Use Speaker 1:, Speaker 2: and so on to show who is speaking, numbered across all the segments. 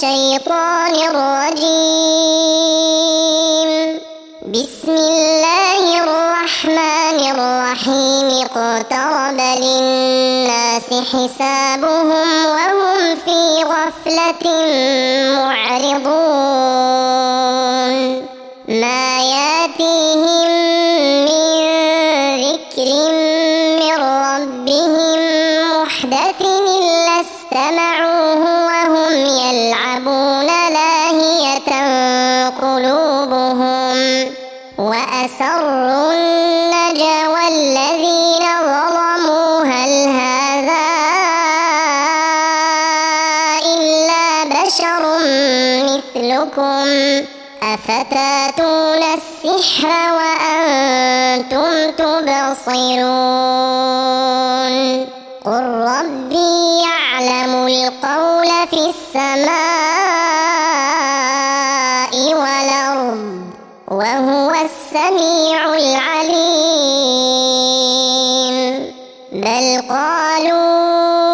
Speaker 1: الشيطان الرجيم. بسم الله الرحمن الرحيم. اقترب للناس حسابهم وهم في غفلة معرضون. ما ياتيهم من ذكر من ربهم محدث إلا استمعوه وهم يلعبون لاهية قلوبهم وأسروا النجوى الذين ظلموا هل هذا إلا بشر مثلكم أفتاتون السحر وأنتم تبصرون. قل ربي يعلم القول في السماء والأرض وهو السميع العليم. بل قالوا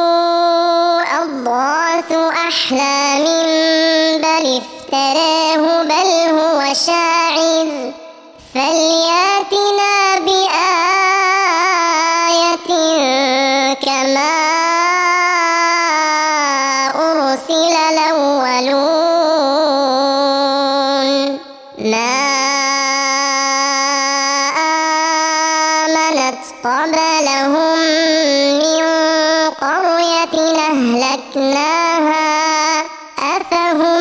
Speaker 1: أضغاث أحلام بل افتراه بل هو شاعر فلياتنا بآية كما أرسل الأولون. ما آمنت قبلهم من قرية أهلكناها أفهم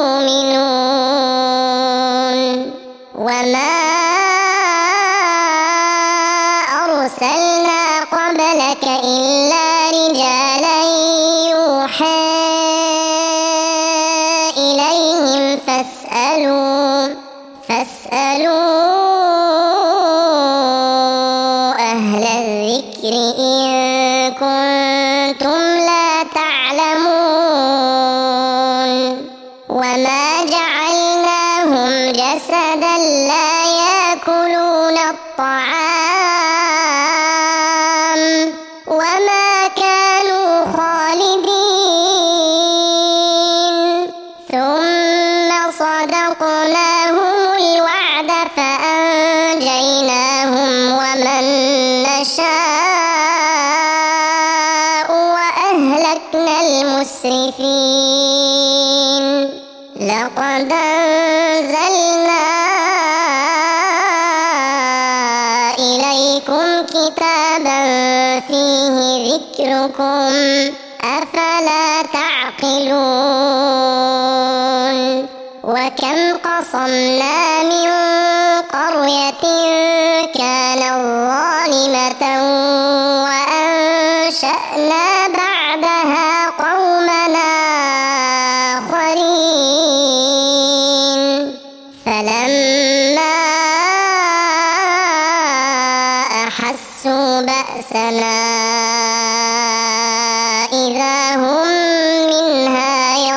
Speaker 1: يؤمنون. وما أرسلنا قبلك إلا رجالا يوحى إليهم فاسألوا أهل الذكر إن كنتم لا تعلمون. وما جعلناهم جسدا لا يأكلون الطعام وما كانوا خالدين. ثم صدقناهم الوعد فأنجيناهم ومن نشاء وأهلكنا المسرفين. لقد أنزلنا إليكم كتابا فيه ذكركم أفلا تعقلون. وكم قصمنا من قرية كانت ظالمة وأنشأنا بعدها قومنا آخرين. فلما أحسوا بأسنا إذا هم منها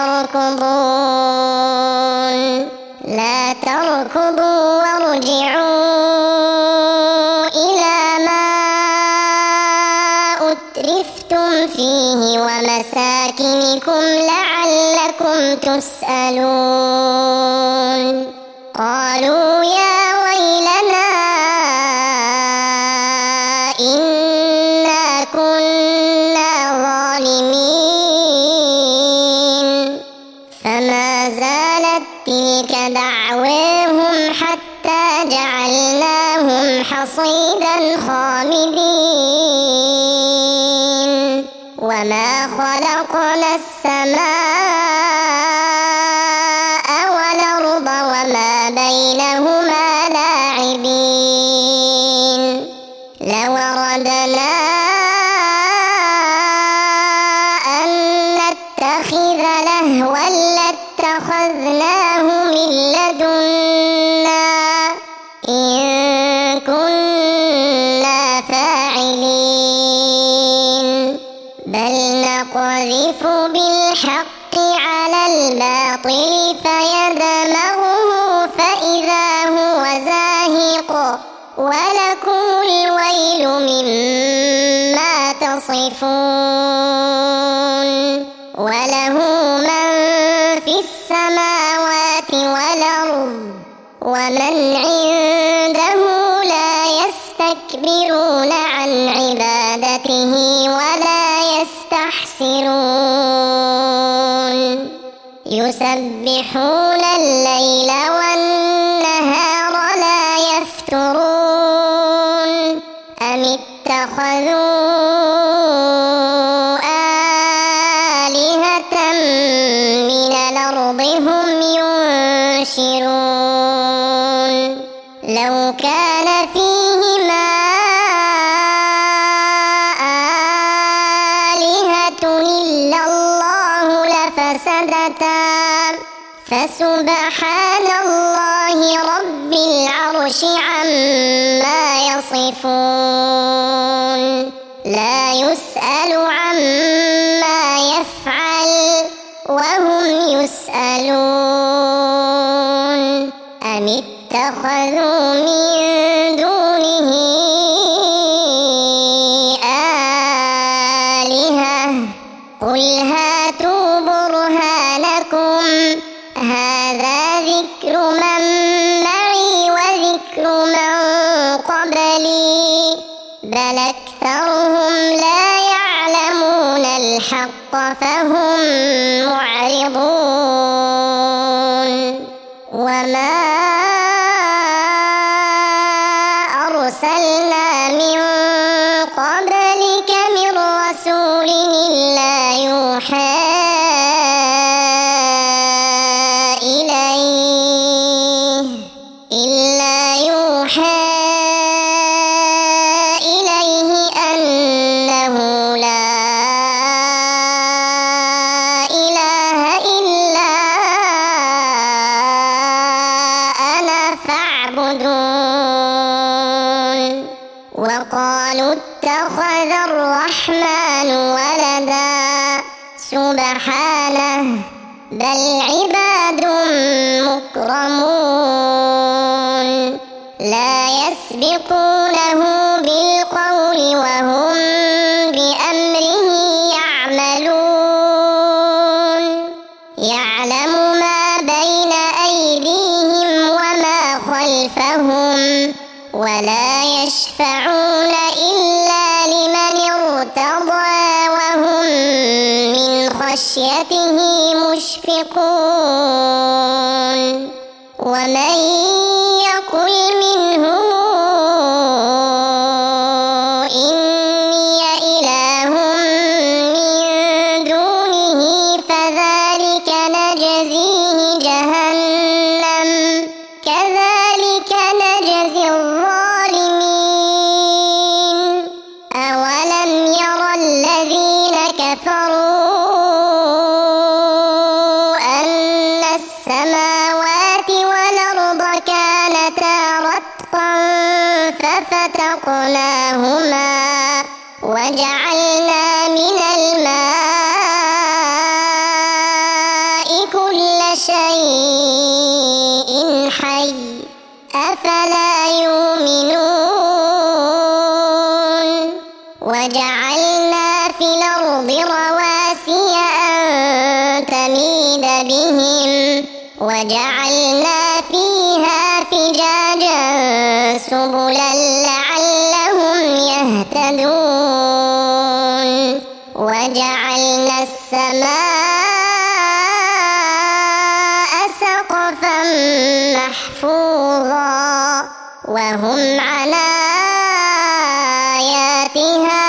Speaker 1: يركضون. لا تركضوا وارجعوا إلى ما أترفتم فيه ومساكنكم لعلكم تسألون. قالوا يا ويلنا إنا كنا ظالمين. فما زالت تلك دعواهم حتى جعلناهم حصيدا خامدين. وما خلقنا السماء والأرض وما بينهما لاعبين. لو أردنا أن نتخذ لهوا لاتخذناه من لدنا إن كنا فاعلين. بل نقذف بالحق على الباطل فيدمغه فإذا هو زاهق ولكم الويل مما تصفون. وله من في السماوات والأرض ومن عنده لا يستكبرون عن عبادته ولا يستحسرون يسبحون الليل والنهار لا يفترون أم اتخذوا آلهة من الأرض هم ينشرون لو كان فيهما آلهة إلا الله لفسدتا فسبحان الله رب العرش عما يصفون لا يسأل عما يفعل وهم يسألون أم اتخذوا من دونه آلهة قل هاتوا برهانكم هذا ذكر من معي وذكر من قبلي بل أكثرهم لا يعلمون الحق فهم معرضون وما أرسلنا من قبلك من رسول إلا يوحى إليه أنه لا إله إلا أنا فاعبدون وقالوا اتخذ الرحمن ولدا سبحانه بل عباد مكرمون لا يسبقونه بالقول وهم بأمره يعملون يعلم ما بين أيديهم وما خلفهم ولا يشفعون إلا لمن ارتضى وهم من خشيته مشفقون ومن يقل منهم إني إله من دونه فذلك نجزيه جهنم كذلك نجزي الظالمين أولم ير الذين كفروا أن السماوات والأرض كانتا رتقا ففتقناهما وجعلنا من الماء كل شيء حي أفلا يؤمنون وجعلنا في الأرض رواسي أن تميد بهم وجعلنا فيها فجاجا سبلا لعلهم يهتدون وجعلنا السماء سقفا محفوظا وهم عن آياتها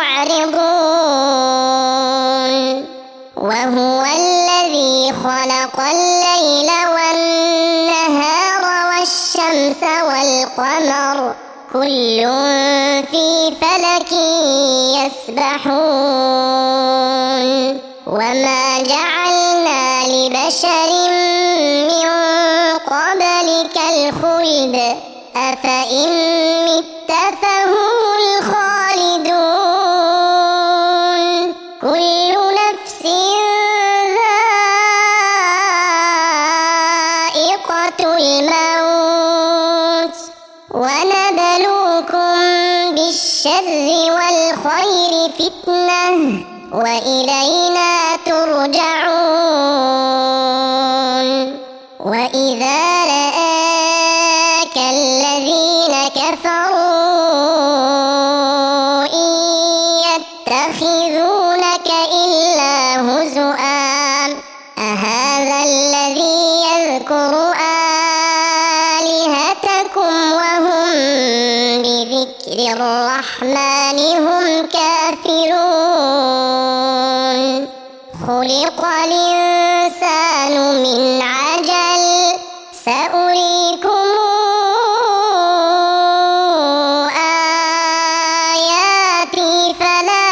Speaker 1: معرضون وهو الذي خلق الليل والنهار والشمس والقمر كل في فلك يسبحون وما جعلنا لبشر من قبلك الخلد أفإن مت فهم الخالدون كل نفس ذائقة الموت ونبلوكم بالشر والخير فتنة وإلينا ترجعون. يتخذونك إلا هزؤا أهذا الذي يذكر آلهتكم وهم بذكر الرحمن هم كافرون خلق الإنسان من عجل سأريكم آياتي فلا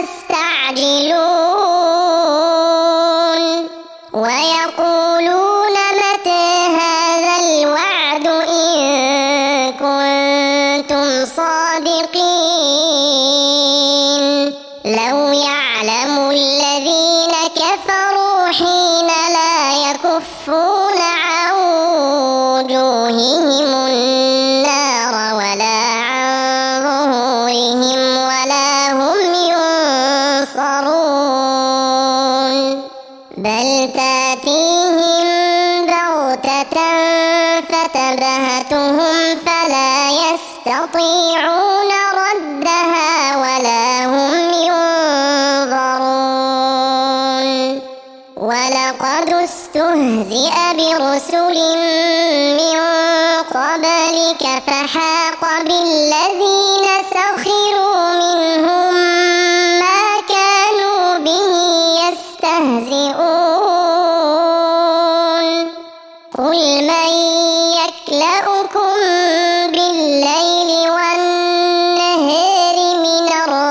Speaker 1: تستعجلون ويقولون متى هذا الوعد إن كنتم صادقين لو يعلم الذين كفروا حين لا يكفون عن وجوههم النار ولا عن ظهورهم ولا هم ينصرون بل تأتيهم بغتة فتبهتهم فلا يستطيعون ردها ولا هم ينظرون ولقد استهزئ برسل من قبلك فحاق بالذين سخروا منهم ما كانوا به يستهزئون قل من يكلؤكم بالليل والنهار من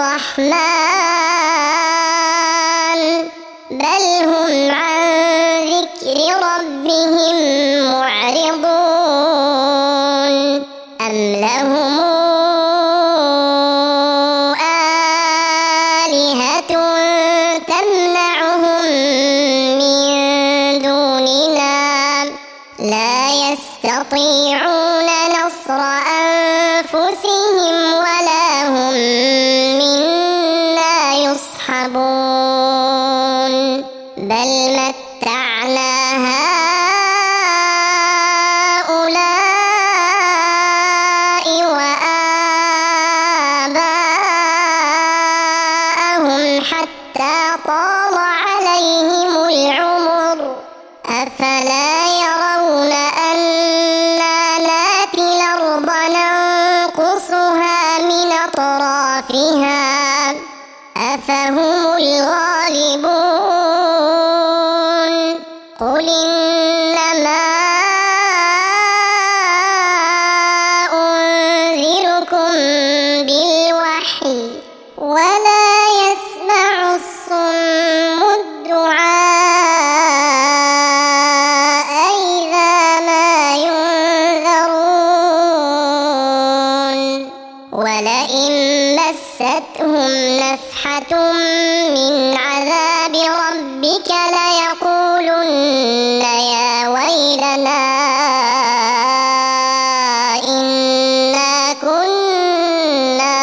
Speaker 1: الرحمن بل هم عن ذكر ربهم معرضون أم لهم آلهة تمنعهم من دوننا لا يستطيعون نصر أنفسهم ولا هم منا يصحبون بل متعنا هؤلاء وآباءهم حتى طال عليهم العمر أفلا يرون أنا ناتي الأرض ننقصها من أطرافها أفهم الغالبون قل إنما أنذركم بالوحي ولا يسمع الصم الدعاء إذا ما ينذرون ولئن مستهم نفحة من عذاب ربك ليقولن يا ويلنا إنا كنا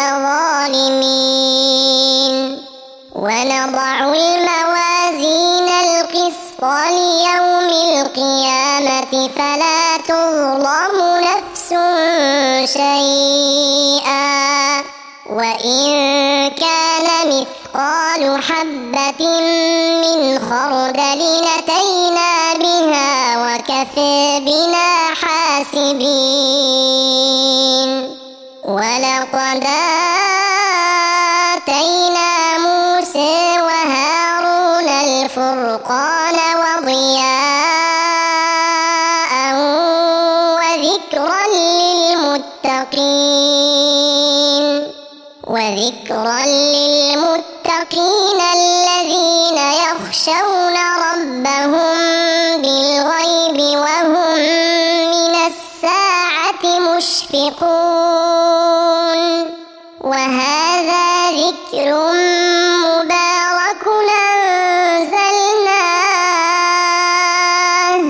Speaker 1: ظالمين ونضع الموازين القسط ليوم القيامة فلا تظلم نفس شيئا وإن كان مثقال حبة من خردل أتينا بها وكفى بنا حاسبين ولقد آتينا موسى وهارون الفرقان وضياء وذكرا للمتقين الذين يخشون ربهم بالغيب وهم من الساعة مشفقون وهذا ذكر مبارك أنزلناه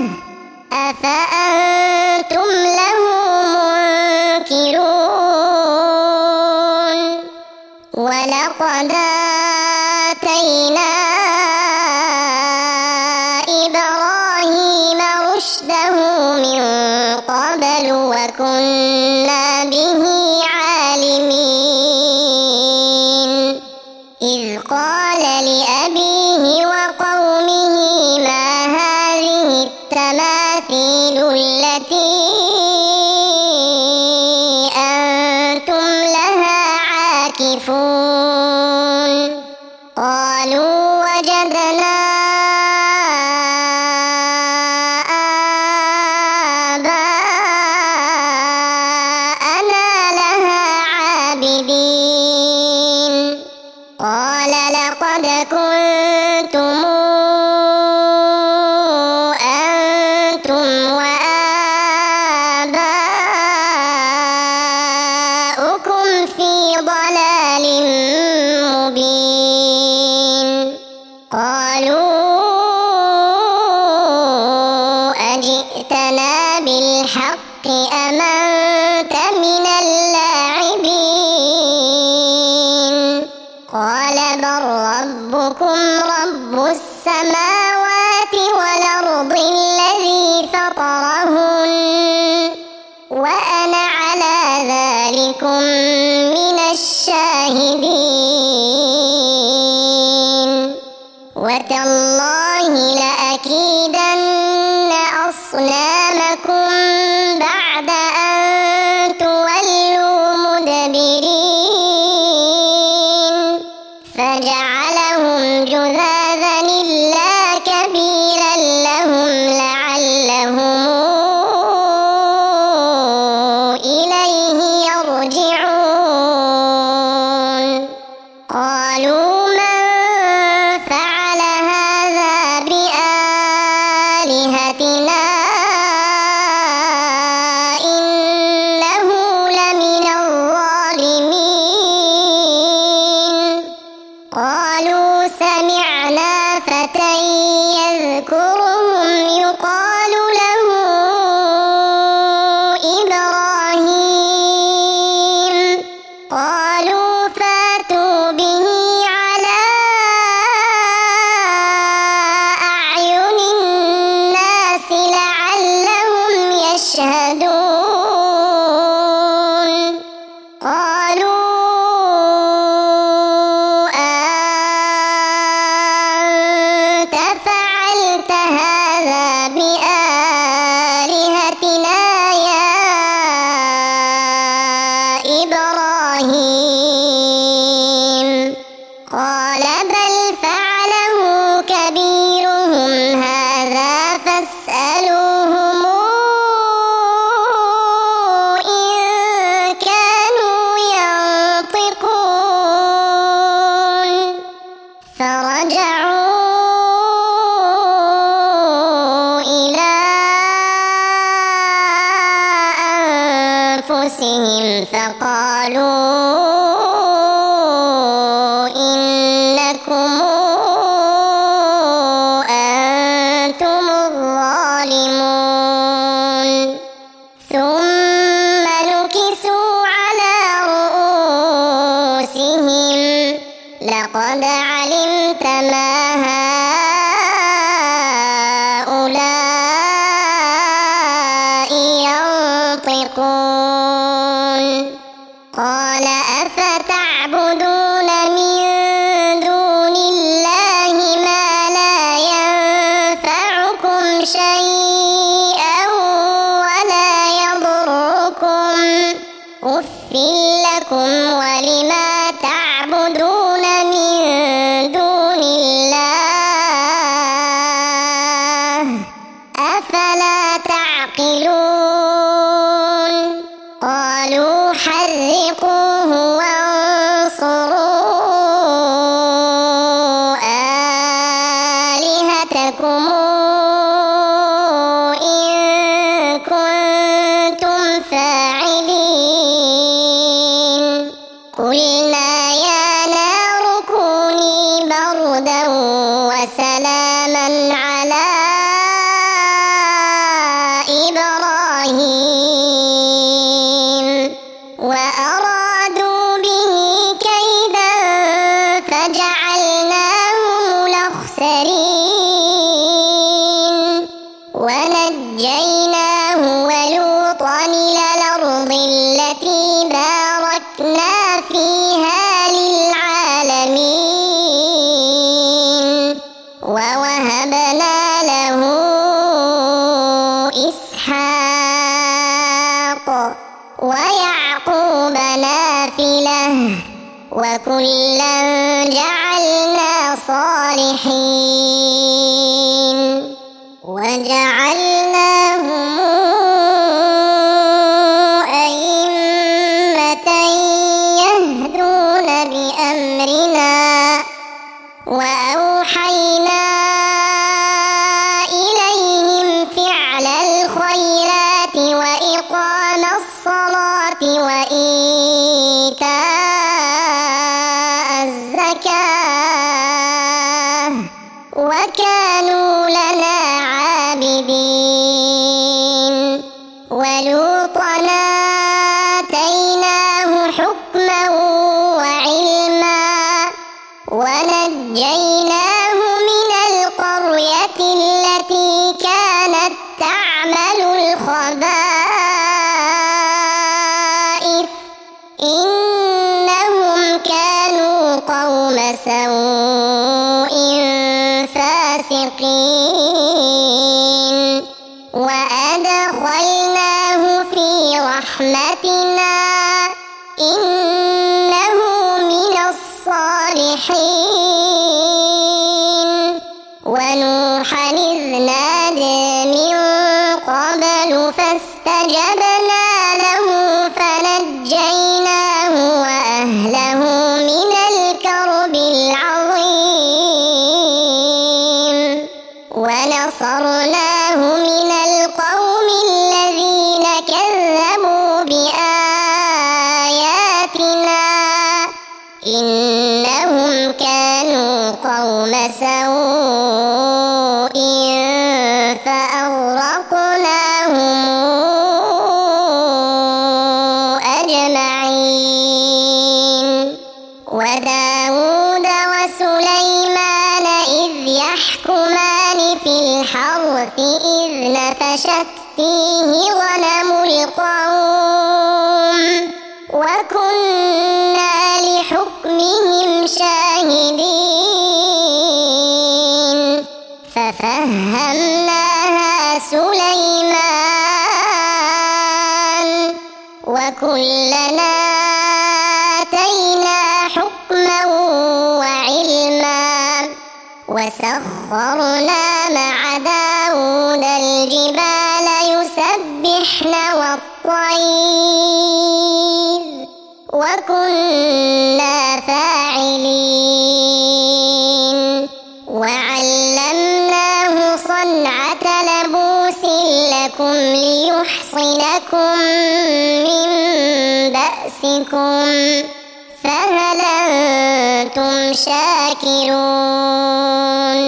Speaker 1: أفأنتم له منكرون ولقد آتينا إبراهيم رشده من قبل وكنا به عالمين إذ قال لأبيه وقومه ما هذه التماثيل التي أنتم لها عاكفون قالوا وجدنا آباءنا لها عابدين قال لقد كنتم أنتم وآباؤكم في ضلال مبين قالوا أجئتنا بالحق أم أنت من اللاعبين قال بل ربكم رب السماوات والأرض الذي فطرهن وأنا على ذلكم من الشاهدين وتالله لأكيدن أصنامكم بعد أن تولوا مدبرين فجعلهم جذاذا إلا كبيرا لهم لعلهم إليه يرجعون قالوا من فعل هذا بآلهتنا إنه لمن الظالمين قالوا سمعنا فتى يذكرهم يقال له إبراهيم قالوا فاتوا به على أعين الناس لعلهم يشهدون قالوا أنت فعلت هذا بآلهتنا يا إبراهيم قال بل فعله كبيرهم هذا فاسألوهم إن كانوا ينطقون فرجعوا إلى أنفسهم فقالوا إنكم أنتم الظالمون ثم نكسوا على رؤوسهم لقد علمت ما هؤلاء ينطقون قال أفتعبدون من دون الله ما لا ينفعكم شيئا ولا يضركم أف لكم ولما تعبدون من دون الله أفلا تعقلون قالوا حرقوه وانصروا آلهتكم إن كنتم فاعلين قلنا يا نار كوني بردا وسلاما على إبراهيم وأرادوا به كيدا فجعلناهم الأخسرين ونجيناه ولوطا إلى الأرض التي باركنا فيها للعالمين الصالحين وجعلناهم أئمة يهدون بأمرنا وأوحينا إليهم فعل الخيرات وإقام الصلاة وإيتاء الزكاة وكانوا لنا عابدين ولوطا آتيناه حكما وعلما ونجيناه من القرية التي كانت تعمل الخبائث إنهم كانوا قوم سوء فاسقين وأدخلناه في رحمتنا إنه من الصالحين ونوحا إذ نادى من قبل فاستجبنا له فنجيناه وأهله من الكرب العظيم ونصرناه من القوم الذين كذبوا بآياتنا إنهم كانوا قوم سوء فأغرقناهم أجمعين وداود وسليمان إذ يحكمان في الحرث إذ نفشت فيه غنم القوم وكنا لحكمهم شاهدين ففهمناها سليمان وكلنا آتينا حكما وعلما وسخرنا مع داود الجبال يسبحن والطير وكنا فاعلين وعلمناه صنعة لبوس لكم ليحصنكم من بأسكم فهل أنتم شاكرون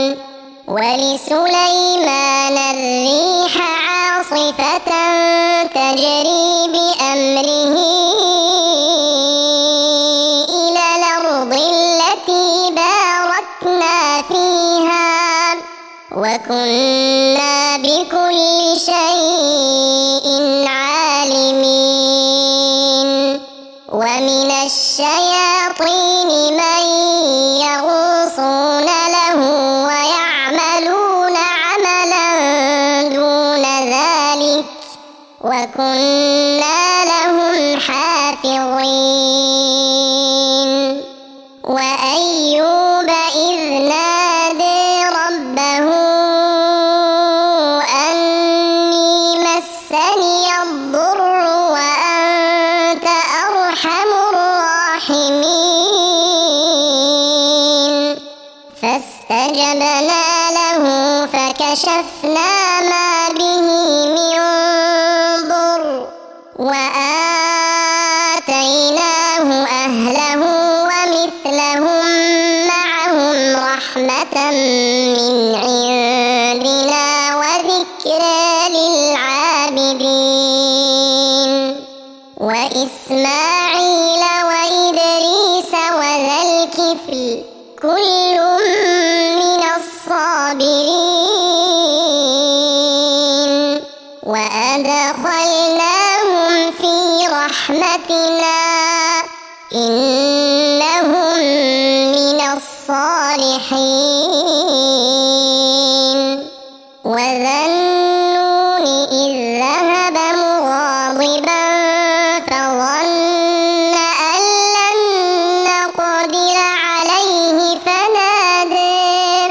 Speaker 1: ولسليمان الريح عاصفة تجري بأمره إلى الأرض التي باركنا فيها وكنا بكل شيء عالمين ومن الشياطين من يغوصون له ويعملون عملا دون ذلك وكنا لهم حافظين وأيوب إذ نادى ربه أني مسني الضر وأنت أرحم الراحمين فاستجبنا له فكشفنا ما به من ضر وآتيناه أهله ومثلهم معهم رحمة من عندنا وذكرى للعابدين وإسماعيل وإدريس وذا الكفل كل من الصابرين وأدخلناهم في رحمتنا إنهم من الصالحين وذا النون إذ ذهب مغاضبا فظن أن لن نقدر عليه فنادى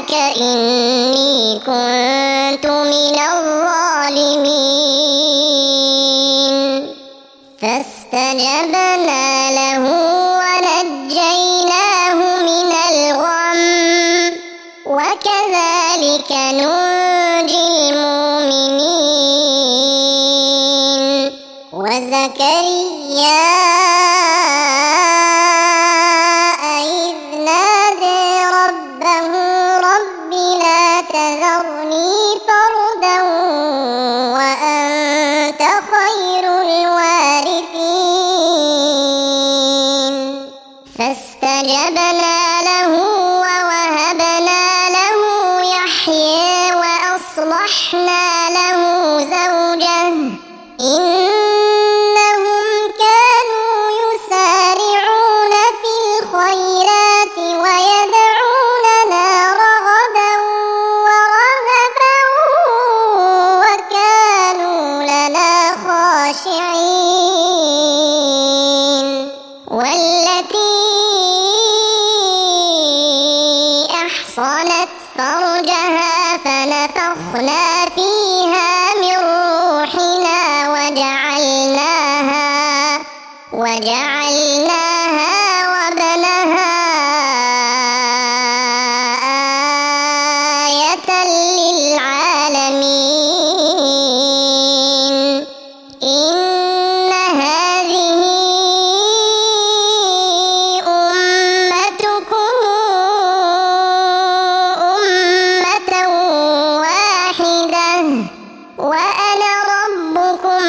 Speaker 1: سبحانك إني كنت من الظالمين فاستجبنا له ونجيناه من الغم وكذلك ننجي المؤمنين وزكريا إذ نادى ربه رب لا تذرني فردا وأنت خير الوارثين فاستجبنا له ووهبنا له يحيى وأصلحنا له زوجه إنهم كانوا يسارعون في الخيرات ويدعوننا رغبا ورهبا وكانوا لنا خاشعين والتي أحصنت فرجها فنفخنا فيها من روحنا وجعلناها وبنها آية للعالمين إن هذه أمتكم أمة واحدة وأنا ربكم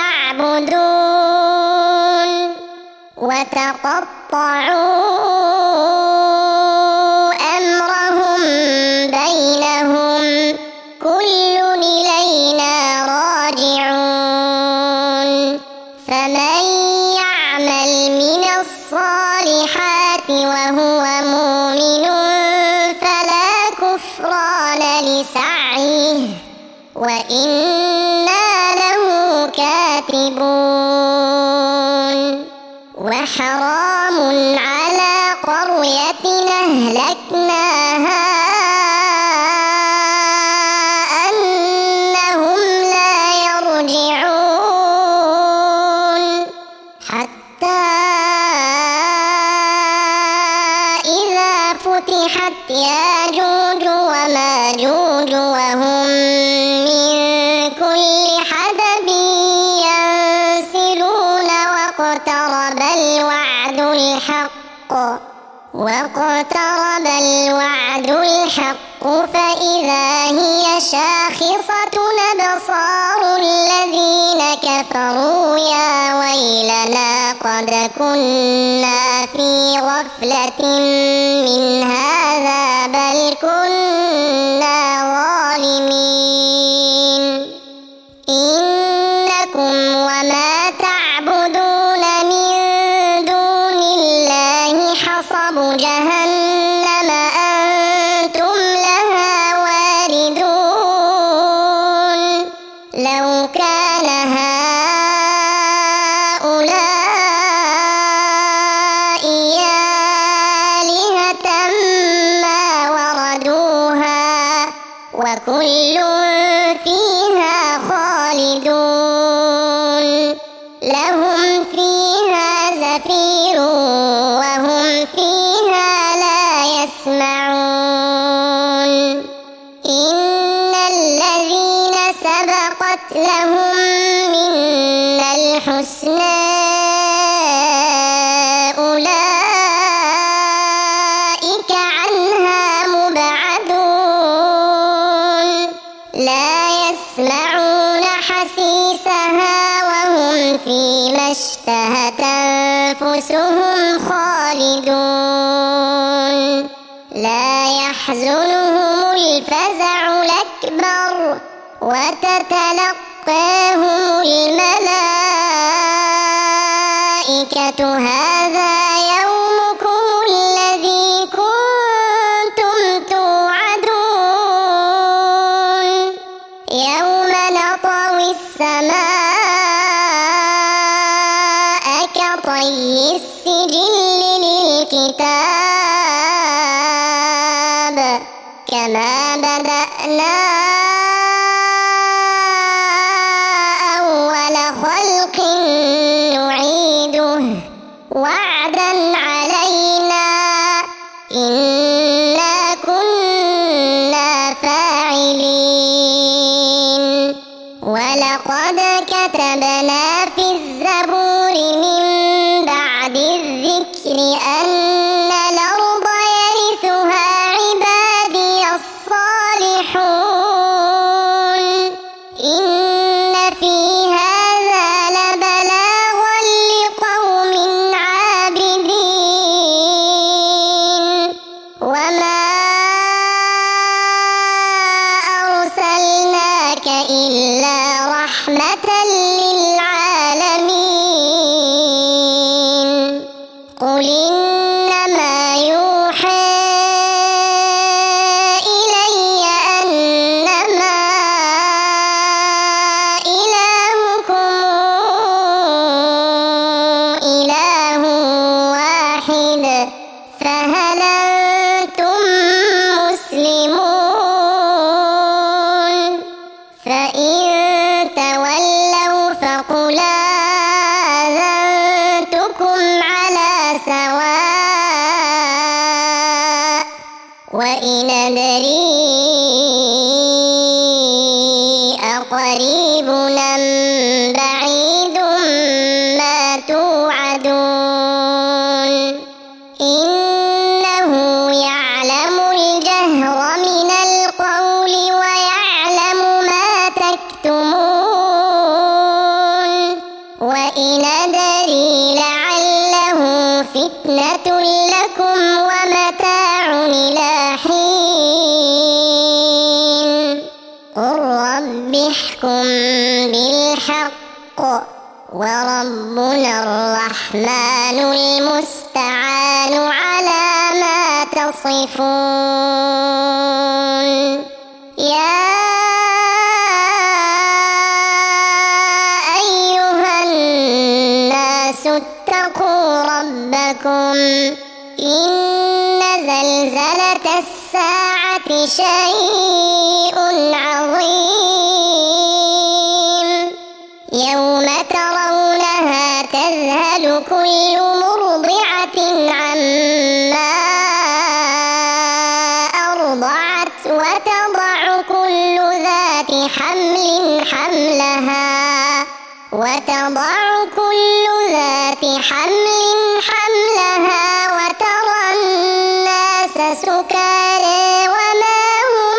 Speaker 1: فاعبدون وتقطعوا أمرهم بينهم كل إلينا راجعون فمن يعمل من الصالحات وهو مؤمن فلا كفران لسعيه وإنا له كاتبون وحرام على قرية أهلكناها أنهم لا يرجعون حتى إذا فتحت ياجوج وماجوج وهم من كل حدب ينسلون واقترب الوعد الحق فإذا هي شاخصة أبصار الذين كفروا يا ويلنا قد كنا في غفلة من هذا بل كنا ظالمين إنكم وما تعبدون من دون الله حصب جهنم أنتم لها واردون لو كان هؤلاء آلهة ما وردوها وكل فيها خالدون لهم فيها زفير وهم فيها لا يسمعون إن الذين سبقت لهم منا الحسنى أولئك عنها مبعدون لا يسمعون حسيسها وهم فيما اشتهت أنفسهم خالدون لا يحزنهم الفزع الأكبر وتتلقاهم الملائكة هذا يومكم الذي كنتم توعدون يوم نطوي السماء كطي السجل للكتاب كما بدأنا أول خلق نعيده وعدا علينا إنا كنا فاعلين ولقد كتبنا في الزبور من بعد الذكر أن الأرض يرثها عبادي الصالحون إن في هذا لبلاغا لقوم عابدين وما أرسلناك إلا رحمة للعالمين قل إنما يوحى إلي أنما إلهكم إله واحد فهل أنتم مسلمون فإن تولوا فقل آذنتكم على سواء وإن أدري أقريب أم بعيد ما توعدون إنه يعلم الجهر من القول ويعلم ما تكتمون وإن أدري لعله فتنة لكم ومتاع إلى حين قل رب احكم بالحق وربنا الرحمن المستعان على ما تصفون يا أيها الناس اتقوا ربكم إن زلزلة الساعة شيء عظيم يوم ترونها تذهل كل مرضعة عما أرضعت وتضع كل ذات حمل حملها وترى الناس سكارى وما هم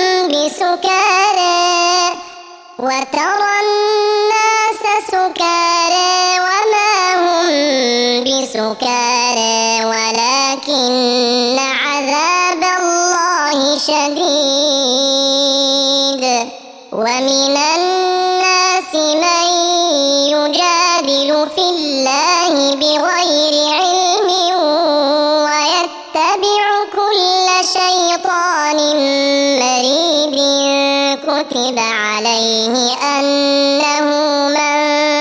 Speaker 1: بسكارى ولكن عذاب الله شديد ومن الناس من يجادل في الله بغير علم ويتبع كل شيطان مريد كتب عليه أنه من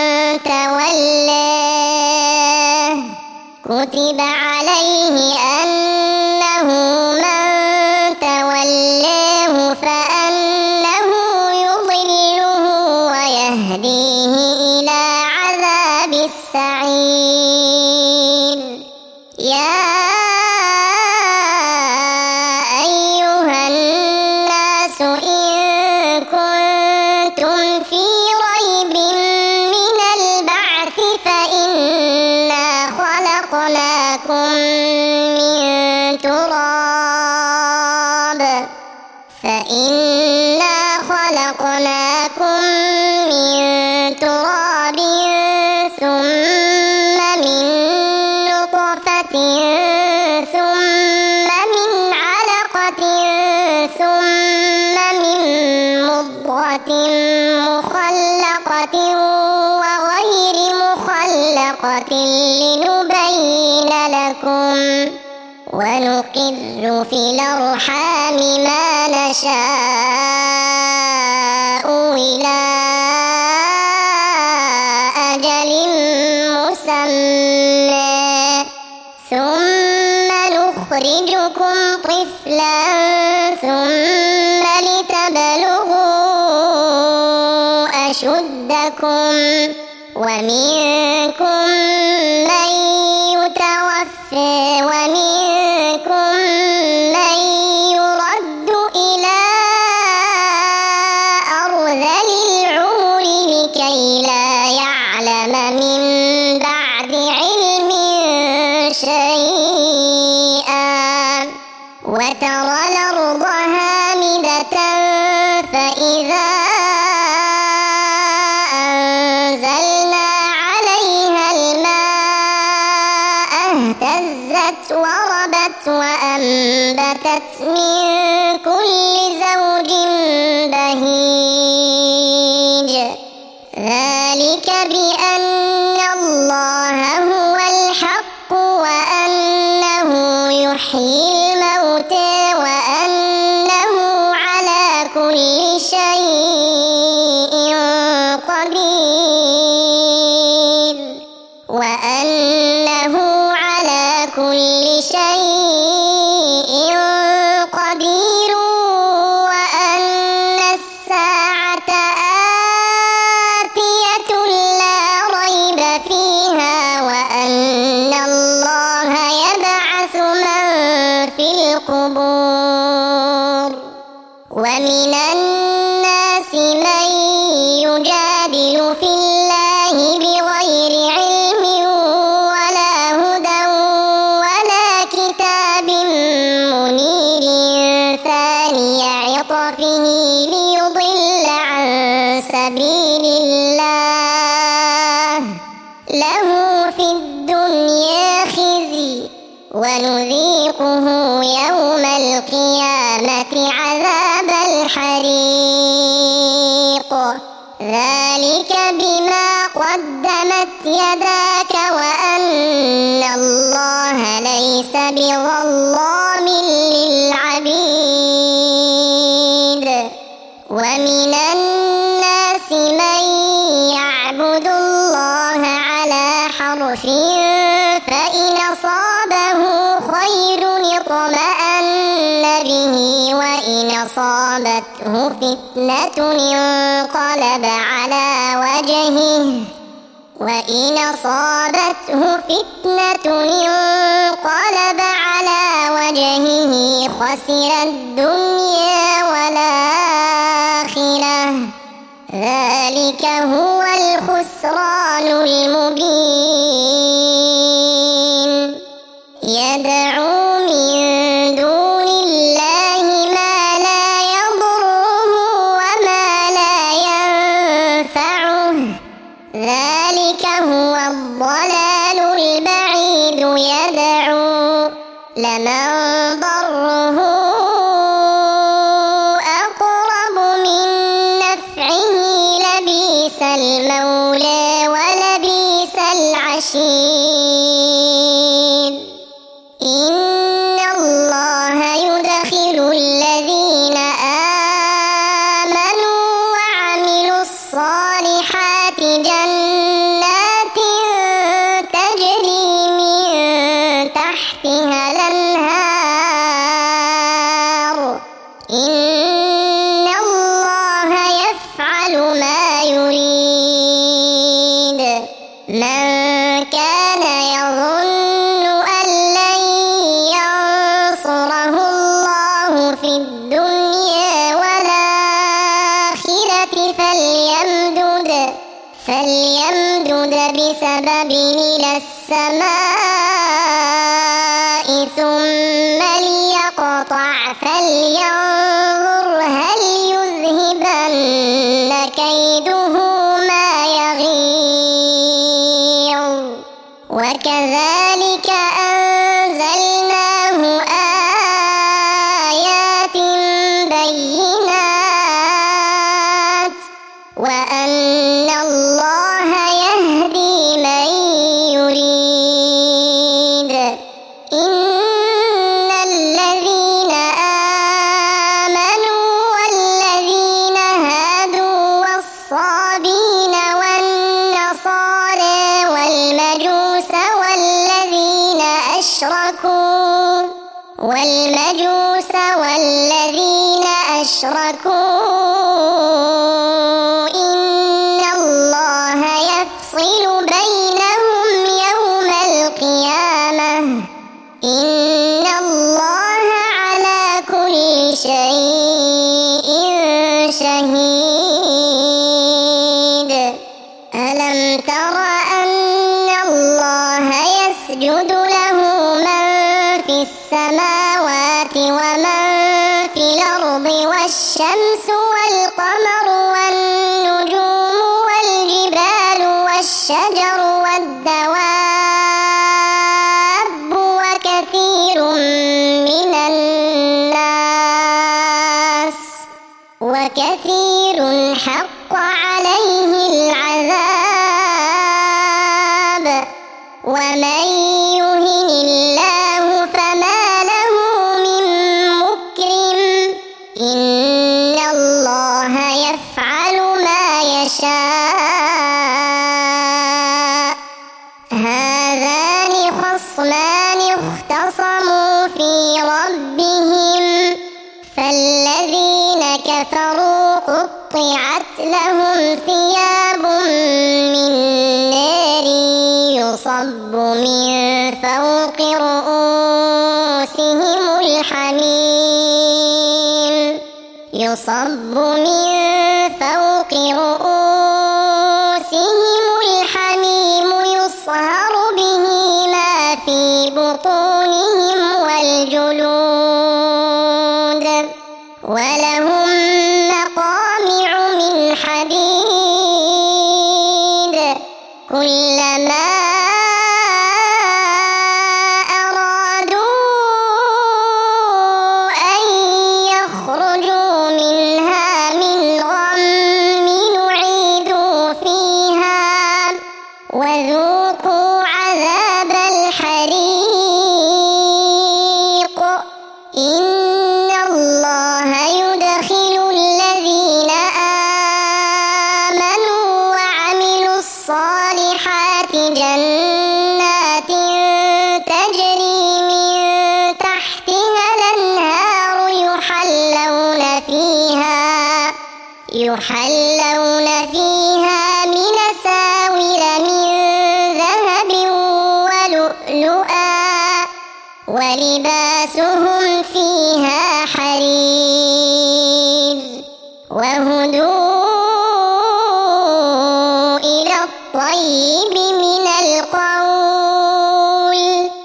Speaker 1: تولاه فأنه يضله ويهديه إلى عذاب السعير يا أيها الناس إن كنتم في ريب من البعث فإنا خلقناكم من تراب ثم من نطفة ثم من علقة ثم من مضغة مخلقة وغير مخلقة لنبين لكم ونقر في الأرحام ما نشاء إلى أجل مسمى ثم نخرجكم طفلا رشدكم ومنكم من يتوفى ومنكم من يرد إلى أرذل العمر لكي لا يعلم من بعد علم شيئا وترى الأرض هامدة فإذا أنزلنا عليها الماء اهتزت وربت وأنبتت من كل زوج بهيج ذلك بأن الله هو الحق وأنه يحيي الموتى وأنه على كل شيء قدير وأنه على كل شيء قدير وأن الساعة آتية لا ريب فيها وأن الله يبعث من في القبور ومن الناس من يجادل في الله بغير علم ولا هدى ولا كتاب منير ثاني عطفه ليضل عن سبيل الله له في الدنيا خزي ونذيقه يوم القيامة عذاب الحريق ذلك بما قدمت يداك وأن الله ليس بظلام للعبيد ومن الناس من يعبد الله على حرف فإن أصابه خير اطمأن به وإن أصابته فتنة انقلب على وجهه خسر الدنيا والآخرة ذلك هو الخسران المبين يدعو من دون الله ما لا يضره وما لا ينفعه ذلك هو الضلال البعيد يدعو لمن ضره أقرب من نفعه لبئس المولى ولبئس العشير إن الله يدخل الذين آمنوا وعملوا الصالحات جنات تجري من تحتها الأنهار إن الله يفعل ما يريد من كان يظن أن لن ينصره الله في الدنيا والآخرة فليمدد بسبب إلى السماء ثم ليقطع فلينظر هل يذهبن كيده ما يغيظ وكذلك أنزلناه آيات بينات وأن الله يهدي من يريد إن الذين آمنوا والذين هادوا والصابين والنصارى والمجوس والذين أشركوا إن الله شهيد ألم تر أن الله يسجد له من في السماوات ومن في الأرض والشمس والقمر والنجوم والجبال والشجر والدواب وكثير حق عليه العذاب ومن يهن الله فما له من مكرم إن الله يفعل ما يشاء هذان خصمان اختصموا في ربهم فالذين كفروا قطعت لهم ثياب من نار يصب من فوق رؤوسهم الحميم يصهر به ما في بطونهم والجلود ولهم مقامع من حديد كلما أرادوا أن يخرجوا منها من غم نعيدوا فيها وذوقوا عذاب الحريق إن الله يدخل الذين آمنوا وعملوا الصالحات جنات تجري من تحتها الأنهار يحلون فيها من أساور من ذهب ولؤلؤا ولباسهم فيها حرير وهدوا إلى الطيب من القول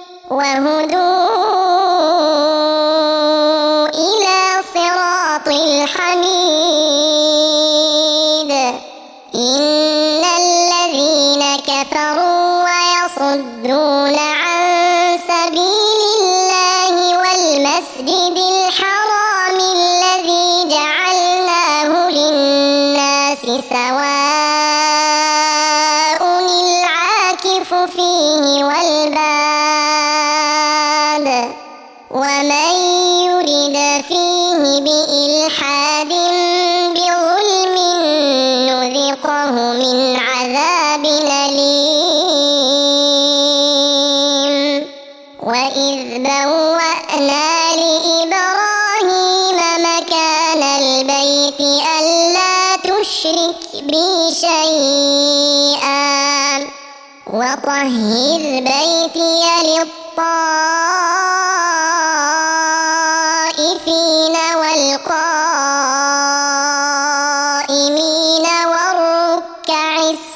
Speaker 1: وهدوا إلى صراط الحميد إن الذين كفروا ويصدون عن سبيل الله والمسجد الحرام الذي جعلناه للناس سواء العاكف فيه والباد ومن يرد فيه بإلحاد بظلم نذقه من عذاب أليم وإذ بوأنا لإبراهيم مكان البيت ألا تشرك بي شيئا وطهر بيتي للطائفين والقائمين والركع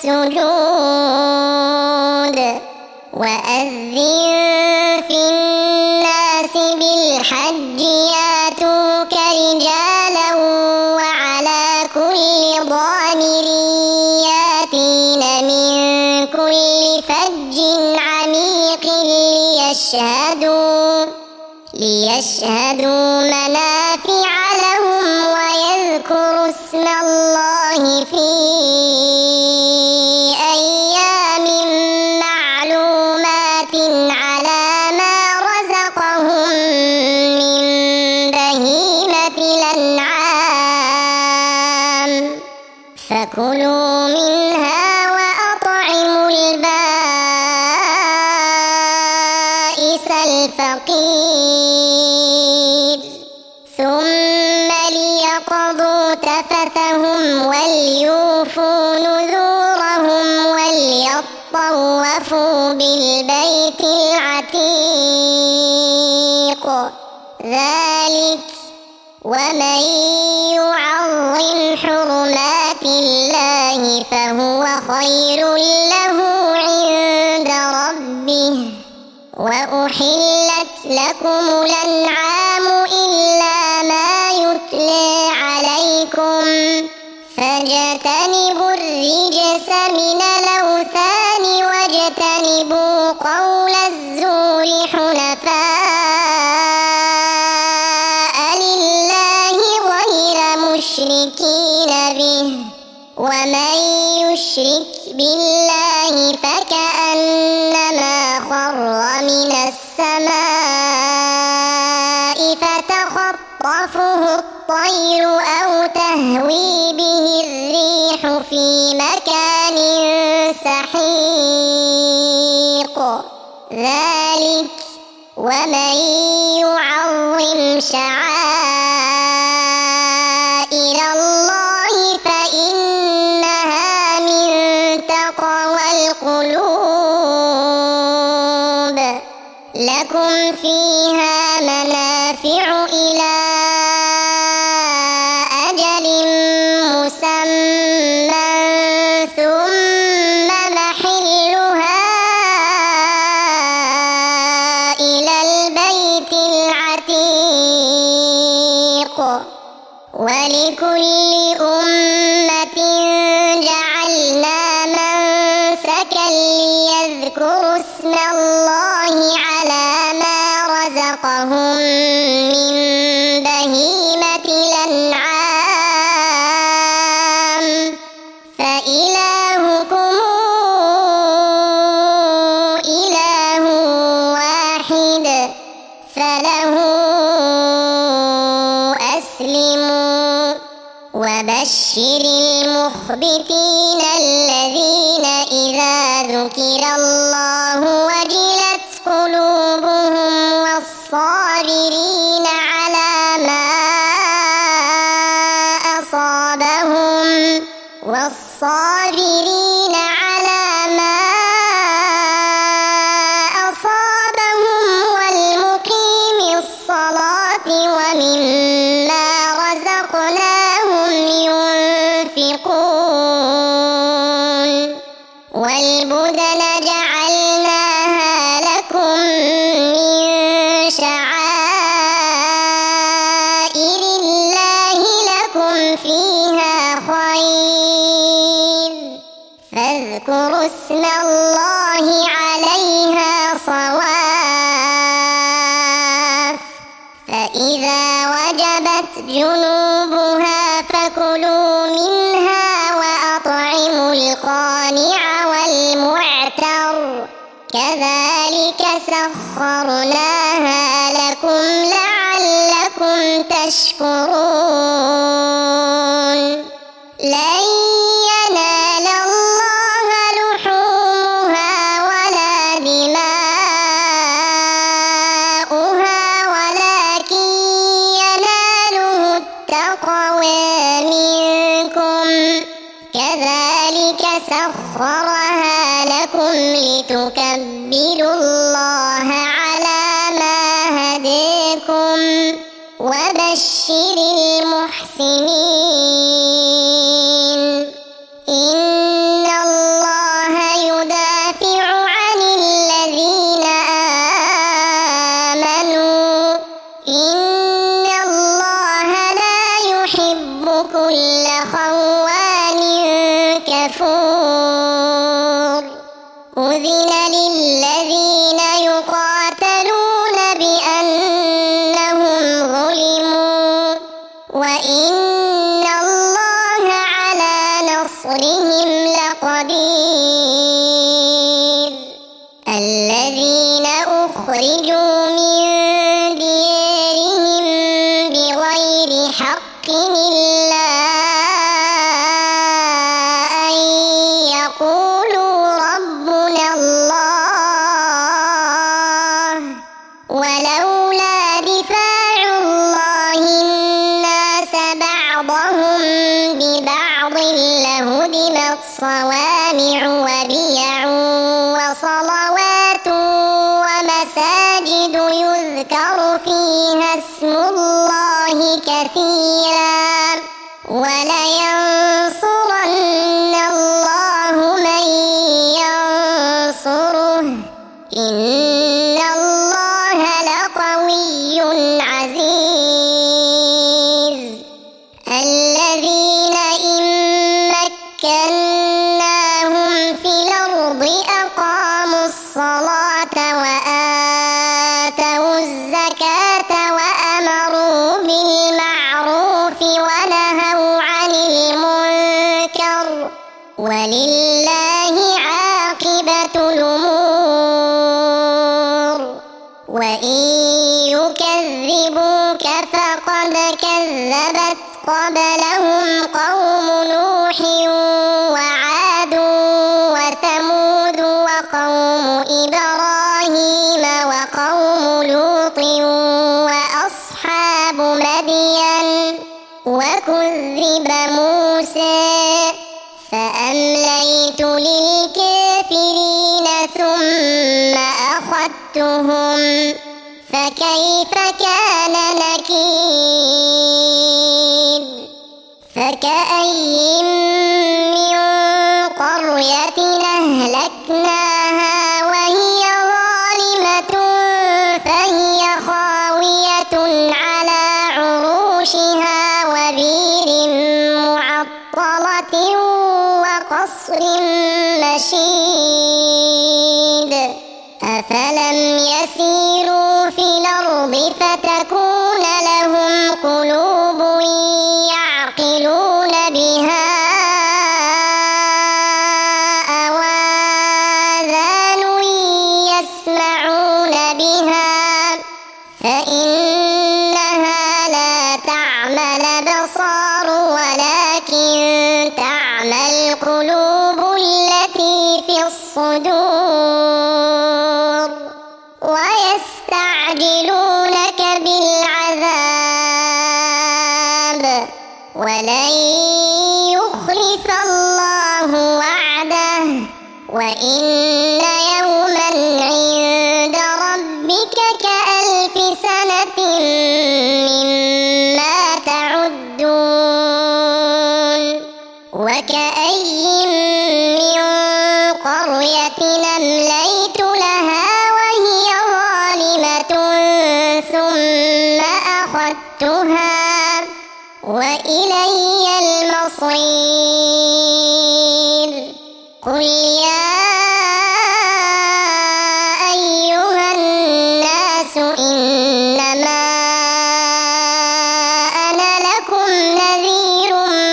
Speaker 1: السجود وأذن في الناس بالحج ياتوك رجالا وعلى كل ضامر ياتين من كل فج عميق ليشهدوا منافع لهم ويذكروا اسم الله في أيام معلومات على ما رزقهم من بهيمة الأنعام فكلوا منها وأطعموا البائس الفقير ثم ليقضوا تفثهم وليوفوا نذورهم وليطوفوا بالبيت العتيق ذلك ومن يعظم فاجتنبوا الرجس من الأوثان واجتنبوا قول الزور حنفاء لله غير مشركين به ومن يشرك بالله فكأنما خر من السماء فتخطفه الطير أو تهوي به الريح في مكان سحيق ذلك ومن يعظم شعائر الله فإنها من تقوى القلوب لكم فيها منافع إلى أجل مسمى ثم محلها إلى البيت العتيق ولكل أمة جعلنا منسكا ليذكروا اسم الله على ما رزقهم من بهيمة الأنعام فإلهكم إله واحد فله أسلموا وبشر المخبتين الذين إذا ذكر الله وجلت قلوبهم والصابرين على ما أصابهم والمقيم الصلاة ومما رزقناهم ينفقون والبدن جعلناها لكم من شعائر الله لكم فيها خير فاذكروا اسم الله عليها صواف فإذا وجبت جنوبها فكلوا منها وأطعموا القانع والمعتر كذلك سخرناها لكم لعلكم تشكرون لن ينال الله لحومها ولا دماؤها ولكن يناله التقوى منكم كذلك سخرها لكم لتكبروا الله على ما هداكم وبشر المحسنين إن الله يدافع عن الذين آمنوا إن الله لا يحب كل خوان كفور أذن للذين يقاتلون بأنهم ظلموا وإن الله على نصرهم لقدير الذين أخرجوا من ديارهم بغير حق إلا أن يقولوا ربنا الله ولولا دفاع الله الناس بعضهم ببعض لهدمت صوامع وبيع وصلوات ومساجد يذكر فيها اسم الله كثيرا ولينصرن الله من ينصره إن الله لقوي عزيز الذين إن ونهوا عن المنكر ولله عاقبة الأمور وإن يكذبوك فقد كذبت قبلهم قوم نوح وعاد وثمود وقوم إبراهيم وقوم لوط وأصحاب مدين وكذب موسى فأمليت للكافرين ثم أخذتهم فكيف كان نكير فكأي من قرية أهلكناها وهي ظالمة فهي خاوية على عروشها وبئر معطلة وقصر مشيد أفلم يسيروا في الأرض فتكون لهم قلوب يعقلون بها أو آذان يسمعون بها فإنها لا تعمى الأبصار ولكن تعمى القلوب التي في الصدور ويستعجلونك بالعذاب ولن يخلف الله وعده وإن يوما عند ربك كألف سنة مما تعدون وكأي من قرية أمليت لها وهي ظالمة ثم أخذتها وإلي المصير قل يا أيها الناس إنما أنا لكم نذير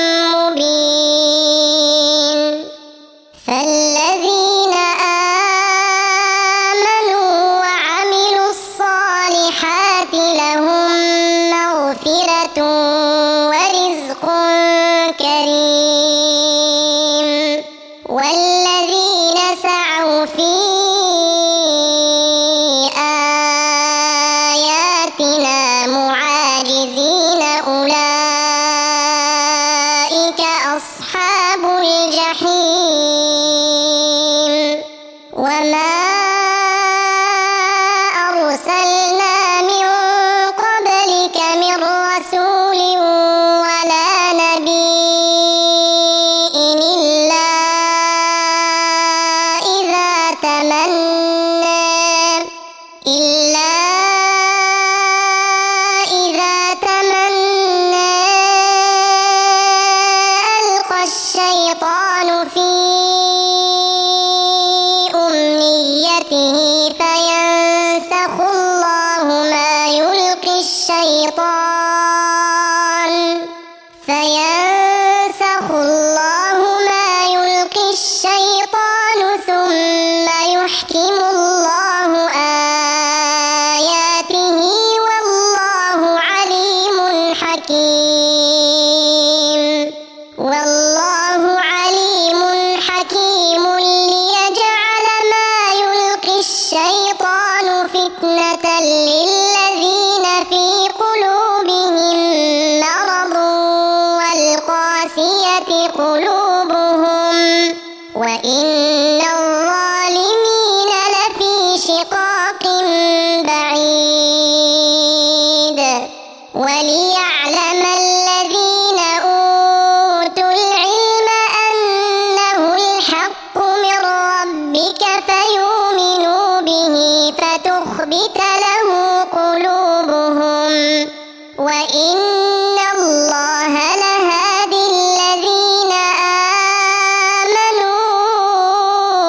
Speaker 1: مبين فالذين آمنوا وعملوا الصالحات لهم مغفرة ورزق كريم والذين سعوا في آياتنا معاجزين أولئك أصحاب الجحيم وما أرسلنا من قبلك من رسول ولا نبي إلا إذا تمنى ألقى الشيطان في أمنيته فينسخ الله ما يلقي الشيطان ثم يحكم الله آياته والله عليم حكيم ليجعل ما يلقي الشيطان فتنة للذين في قلوبهم مرض والقاسية قلوبهم وإن الظالمين لفي شقاق بعيد وليعلم الذين أوتوا العلم أنه الحق من ربك فيؤمنوا به فتخبت له قلوبهم وإن الله لهادي الذين آمنوا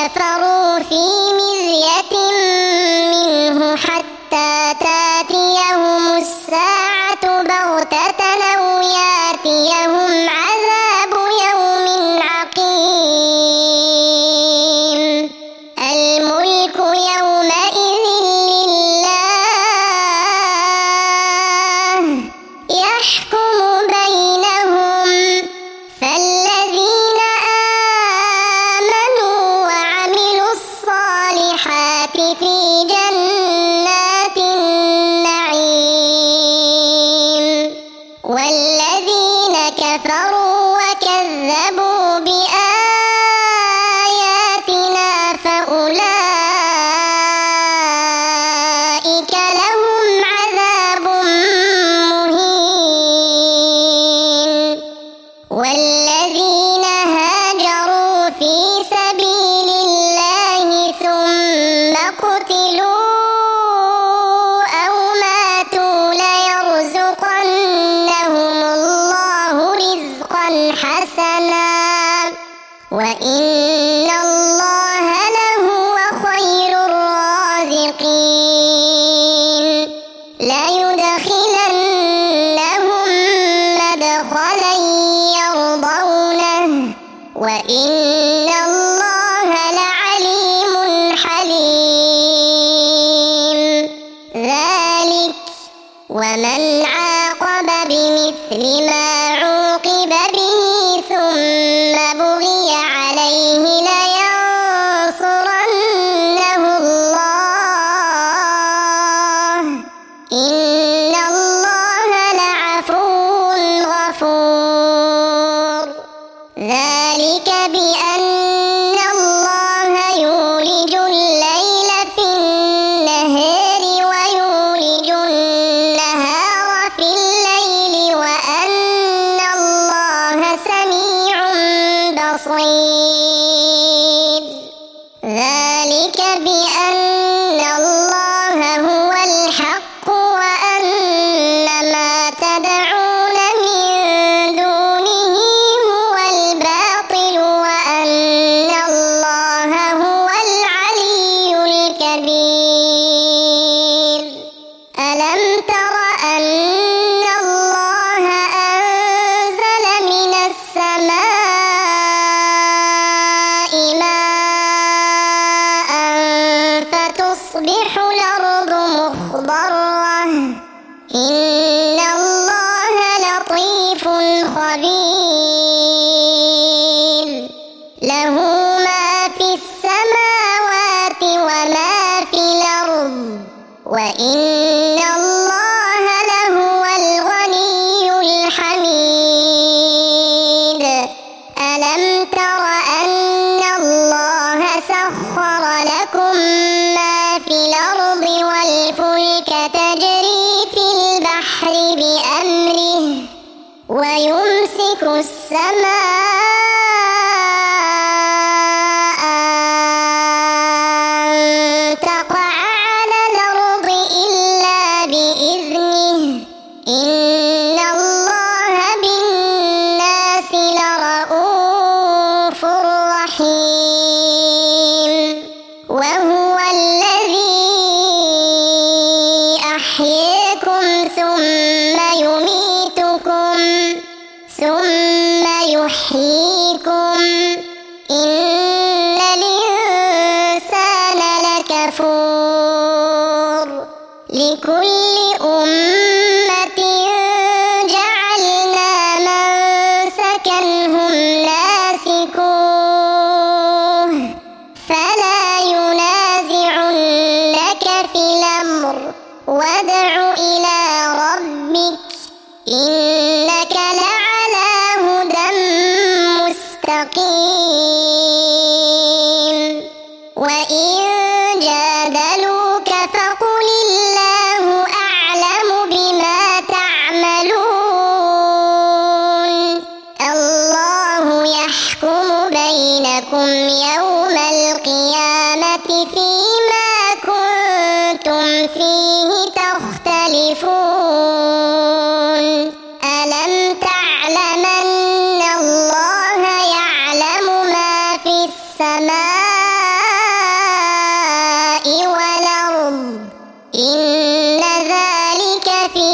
Speaker 1: كفروا في مرية منه حتى تأتيهم الساعة بغتة أو يأتيهم عذاب يوم عقيم الملك يومئذ لله يحكم بينهم فالذين آمنوا وعملوا الصالحات في جنات النعيم والذين كفروا وكذبوا بآياتنا فأولئك لهم عذاب مهين والذين هاجروا في سبيل الله ثم قتلوا أو ماتوا ليرزقنهم الله رزقا حسنا وإن الله لهو خير الرازقين ليدخلنهم مدخلا يرضونه وإن الله لعليم حليم ذلك ومن عاقب بمثل ما عوقب به ثم بغي عليه لينصرنه الله إن الله لعفو غفور ذلك بأن الله يولج الليل في النهار ويولج النهار في الليل وأن الله سميع بصير ذلك بأن الله هو الحق وأن ما تدعون من دونه هو الباطل وأن الله هو العلي الكبير ألم تر أن الله أنزل من السماء ماء فتصبح الأرض مخضرة إن الله لطيف خبير له ما في السماوات وما في الأرض وإن الله لهو الغني الحميد ألم تر أن الله سخر لكم ما في الأرض والفلك تجري في البحر بأمره ويمسك السماء أن تقع على الأرض إلا بإذنه إن الله بالناس لرؤوف رحيم وهو الذي أحياكم ثم يميتكم ثم يحييكم إن الإنسان لكفور لكل أمة جعلنا منسكا هم ناسكوه فلا ينازعنك في الأمر وادع إلى ربك إنك لعلى هدى مستقيم وإن جادلوك فقل الله أعلم بما تعملون الله يحكم بينكم يوم القيامة فيما كنتم فيه تختلفون ألم تعلم أن الله يعلم ما في السماء إن ذلك في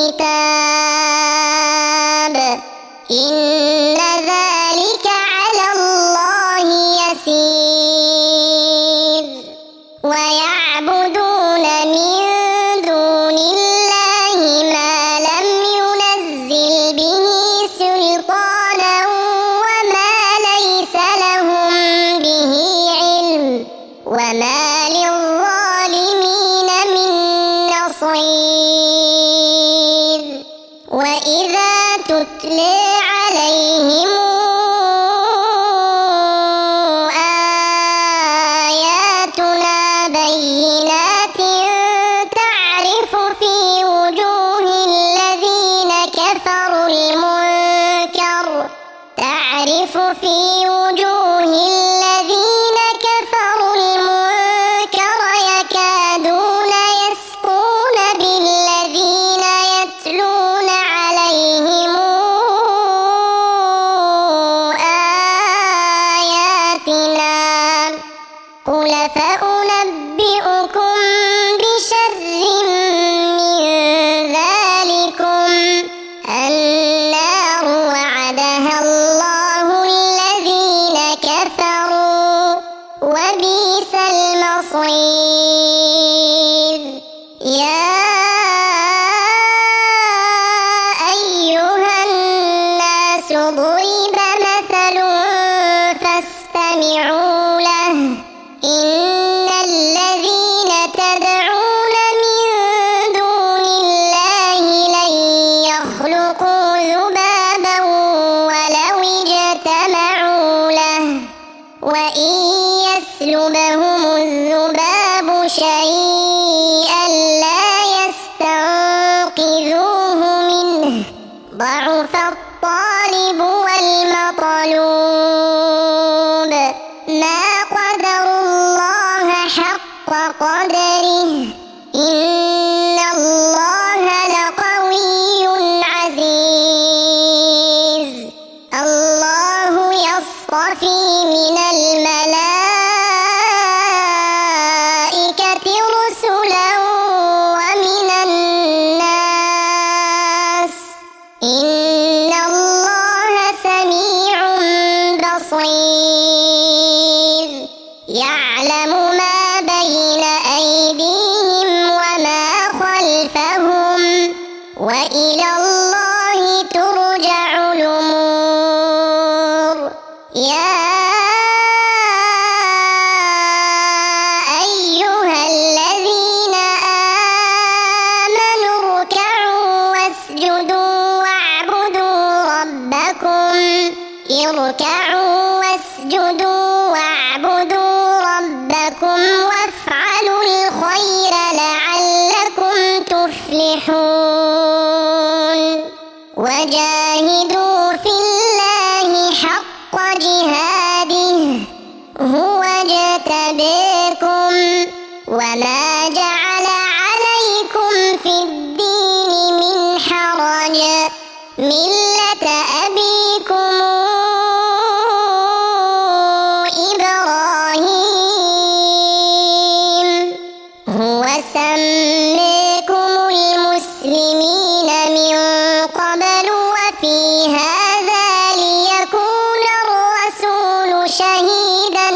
Speaker 1: كتاب إن ذلك على الله يسير ويعبدون من دون الله ما لم ينزل به سلطانا وما ليس لهم به علم وما للظالمين من نصير وإذا تتلى عليهم آياتنا بينات تعرف في وجوه الذين كفروا المنكر يكادون يسقون بالذين يتلون عليهم آياتنا قل فأنبئكم بشر من ذلكم النار وعدها الله الذين كفروا وبئس المصير يا أيها الناس ضرب مثل فاستمعوا له إن الذين تدعون من دون الله لن يخلقوا ذبابا ولو اجتمعوا له وإن يسلبهم الذباب شيئا لا يستنقذوه منه ضعف الطالب والمطلوب ما قدروا الله حق قدره إن الله لقوي عزيز الله يصطفي من الملائكة رسلا ومن الناس إن الله سميع بصير يعلم ما بين أيديهم وما خلفهم وإلى الله ترجع الأمور يا أيها الذين آمنوا اركعوا واسجدوا واعبدوا ربكم وافعلوا الخير لعلكم تفلحون وجاهدوا في الله حق جهاده هو اجتباكم وما جعل عليكم في الدين من حرج ملة أبيكم إبراهيم هو سماكم المسلمين من قبل وفي هذا ليكون الرسول شهيدا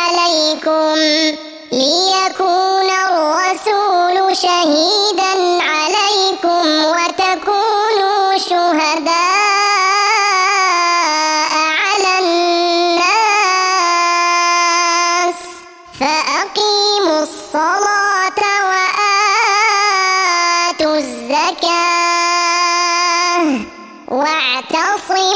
Speaker 1: عليكم وتكونوا شهداء على الناس فأقيموا الصلاة وآتوا الزكاة واعتصموا